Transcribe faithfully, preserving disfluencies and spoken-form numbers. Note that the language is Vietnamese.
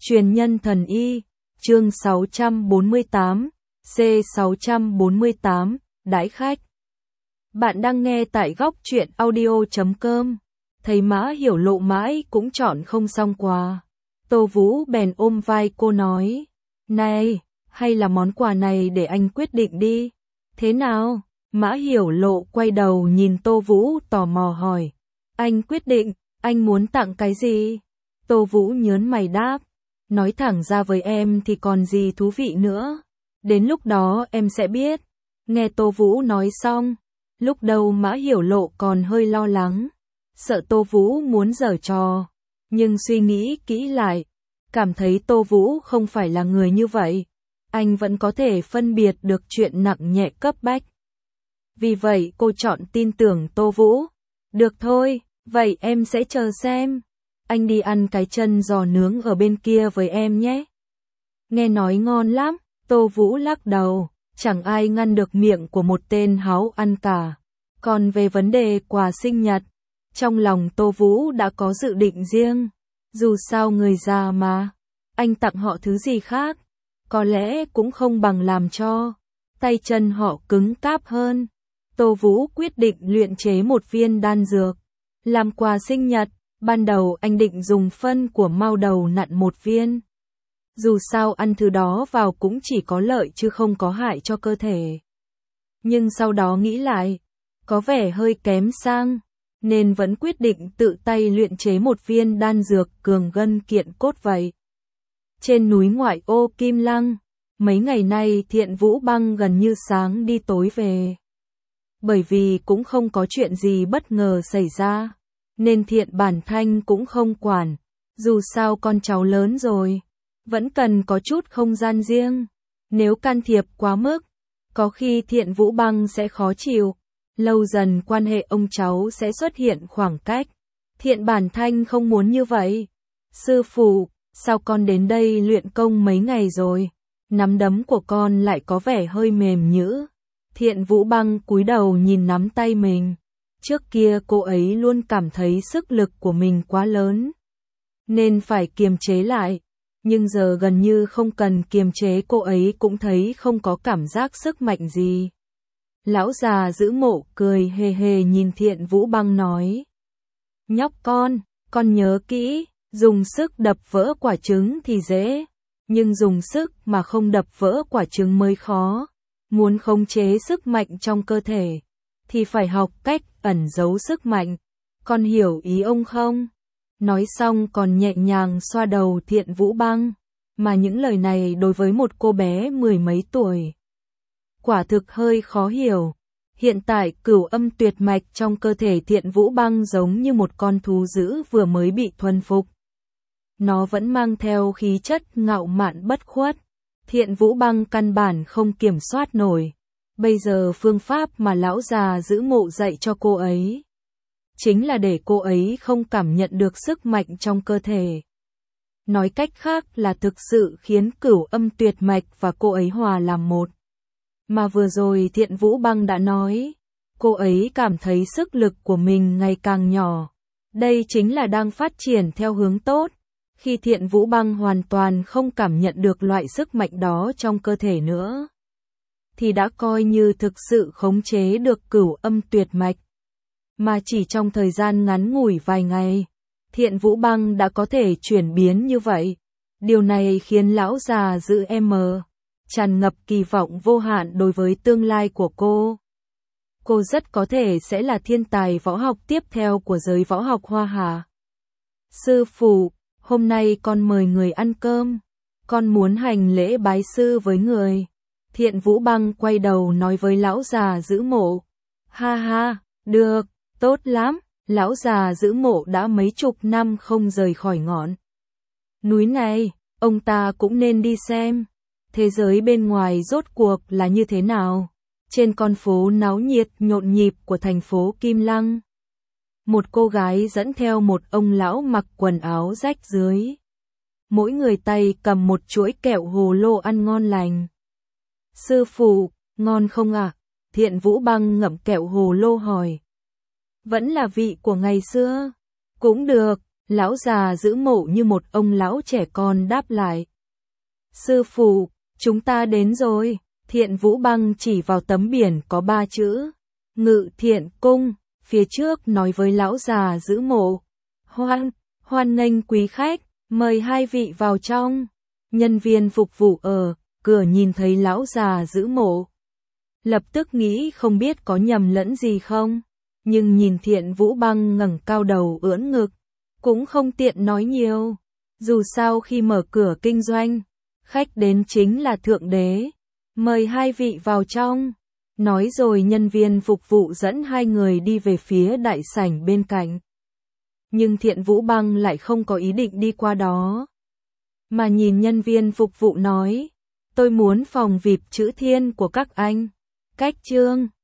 Truyền nhân thần y, chương sáu trăm bốn mươi tám, C sáu trăm bốn mươi tám, đãi khách. Bạn đang nghe tại góc truyện audio chấm com. Thấy Mã Hiểu Lộ mãi cũng chọn không xong quà. Tô Vũ bèn ôm vai cô nói, này, hay là món quà này để anh quyết định đi. Thế nào? Mã Hiểu Lộ quay đầu nhìn Tô Vũ tò mò hỏi. Anh quyết định, anh muốn tặng cái gì? Tô Vũ nhớn mày đáp. Nói thẳng ra với em thì còn gì thú vị nữa. Đến lúc đó em sẽ biết. Nghe Tô Vũ nói xong, lúc đầu Mã Hiểu Lộ còn hơi lo lắng, sợ Tô Vũ muốn giở trò. Nhưng suy nghĩ kỹ lại, cảm thấy Tô Vũ không phải là người như vậy. Anh vẫn có thể phân biệt được chuyện nặng nhẹ cấp bách. Vì vậy cô chọn tin tưởng Tô Vũ. Được thôi, vậy em sẽ chờ xem. Anh đi ăn cái chân giò nướng ở bên kia với em nhé. Nghe nói ngon lắm, Tô Vũ lắc đầu, chẳng ai ngăn được miệng của một tên háo ăn cả. Còn về vấn đề quà sinh nhật, trong lòng Tô Vũ đã có dự định riêng. Dù sao người già mà, anh tặng họ thứ gì khác, có lẽ cũng không bằng làm cho tay chân họ cứng cáp hơn. Tô Vũ quyết định luyện chế một viên đan dược, làm quà sinh nhật. Ban đầu anh định dùng phân của mao đầu nặn một viên. Dù sao ăn thứ đó vào cũng chỉ có lợi chứ không có hại cho cơ thể. Nhưng sau đó nghĩ lại, có vẻ hơi kém sang, nên vẫn quyết định tự tay luyện chế một viên đan dược cường gân kiện cốt vậy. Trên núi ngoại ô Kim Lăng, mấy ngày nay Thiện Vũ Băng gần như sáng đi tối về. Bởi vì cũng không có chuyện gì bất ngờ xảy ra, nên Thiện Bản Thanh cũng không quản. Dù sao con cháu lớn rồi, vẫn cần có chút không gian riêng. Nếu can thiệp quá mức, có khi Thiện Vũ Băng sẽ khó chịu. Lâu dần quan hệ ông cháu sẽ xuất hiện khoảng cách. Thiện Bản Thanh không muốn như vậy. Sư phụ, sao con đến đây luyện công mấy ngày rồi? Nắm đấm của con lại có vẻ hơi mềm nhữ. Thiện Vũ Băng cúi đầu nhìn nắm tay mình. Trước kia cô ấy luôn cảm thấy sức lực của mình quá lớn, nên phải kiềm chế lại. Nhưng giờ gần như không cần kiềm chế, cô ấy cũng thấy không có cảm giác sức mạnh gì. Lão già giữ mộ cười hề hề nhìn Thiện Vũ Băng nói. Nhóc con, con nhớ kỹ, dùng sức đập vỡ quả trứng thì dễ, nhưng dùng sức mà không đập vỡ quả trứng mới khó. Muốn khống chế sức mạnh trong cơ thể, thì phải học cách ẩn giấu sức mạnh. Con hiểu ý ông không? Nói xong còn nhẹ nhàng xoa đầu Thiện Vũ Băng. Mà những lời này đối với một cô bé mười mấy tuổi, quả thực hơi khó hiểu. Hiện tại cửu âm tuyệt mạch trong cơ thể Thiện Vũ Băng giống như một con thú dữ vừa mới bị thuần phục. Nó vẫn mang theo khí chất ngạo mạn bất khuất. Thiện Vũ Băng căn bản không kiểm soát nổi. Bây giờ phương pháp mà lão già giữ mộ dạy cho cô ấy, chính là để cô ấy không cảm nhận được sức mạnh trong cơ thể. Nói cách khác là thực sự khiến cửu âm tuyệt mạch và cô ấy hòa làm một. Mà vừa rồi Thiện Vũ Băng đã nói, cô ấy cảm thấy sức lực của mình ngày càng nhỏ. Đây chính là đang phát triển theo hướng tốt. Khi Thiện Vũ Băng hoàn toàn không cảm nhận được loại sức mạnh đó trong cơ thể nữa, thì đã coi như thực sự khống chế được cửu âm tuyệt mạch. Mà chỉ trong thời gian ngắn ngủi vài ngày, Thiện Vũ Băng đã có thể chuyển biến như vậy. Điều này khiến lão già giữ em tràn ngập kỳ vọng vô hạn đối với tương lai của cô. Cô rất có thể sẽ là thiên tài võ học tiếp theo của giới võ học Hoa Hà. Sư phụ, hôm nay con mời người ăn cơm. Con muốn hành lễ bái sư với người. Thiện Vũ Băng quay đầu nói với lão già giữ mộ. Ha ha, được, tốt lắm. Lão già giữ mộ đã mấy chục năm không rời khỏi ngọn núi này, ông ta cũng nên đi xem thế giới bên ngoài rốt cuộc là như thế nào. Trên con phố náo nhiệt nhộn nhịp của thành phố Kim Lăng, một cô gái dẫn theo một ông lão mặc quần áo rách rưới. Mỗi người tay cầm một chuỗi kẹo hồ lô ăn ngon lành. Sư phụ, ngon không ạ? À? Thiện Vũ Băng ngậm kẹo hồ lô hỏi. Vẫn là vị của ngày xưa. Cũng được, Lão già giữ mộ như một ông lão trẻ con đáp lại. Sư phụ, chúng ta đến rồi. Thiện Vũ Băng chỉ vào tấm biển có ba chữ Ngự Thiện Cung, phía trước nói với lão già giữ mộ. Hoan, hoan nghênh quý khách, mời hai vị vào trong. Nhân viên phục vụ ở cửa nhìn thấy lão già giữ mộ, lập tức nghĩ không biết có nhầm lẫn gì không, nhưng nhìn Thiện Vũ Băng ngẩng cao đầu ưỡn ngực, cũng không tiện nói nhiều. Dù sao khi mở cửa kinh doanh, khách đến chính là thượng đế. Mời hai vị vào trong. Nói rồi nhân viên phục vụ dẫn hai người đi về phía đại sảnh bên cạnh. Nhưng Thiện Vũ Băng lại không có ý định đi qua đó, mà nhìn nhân viên phục vụ nói, tôi muốn phòng vi ai pi chữ thiên của các anh. Cách chương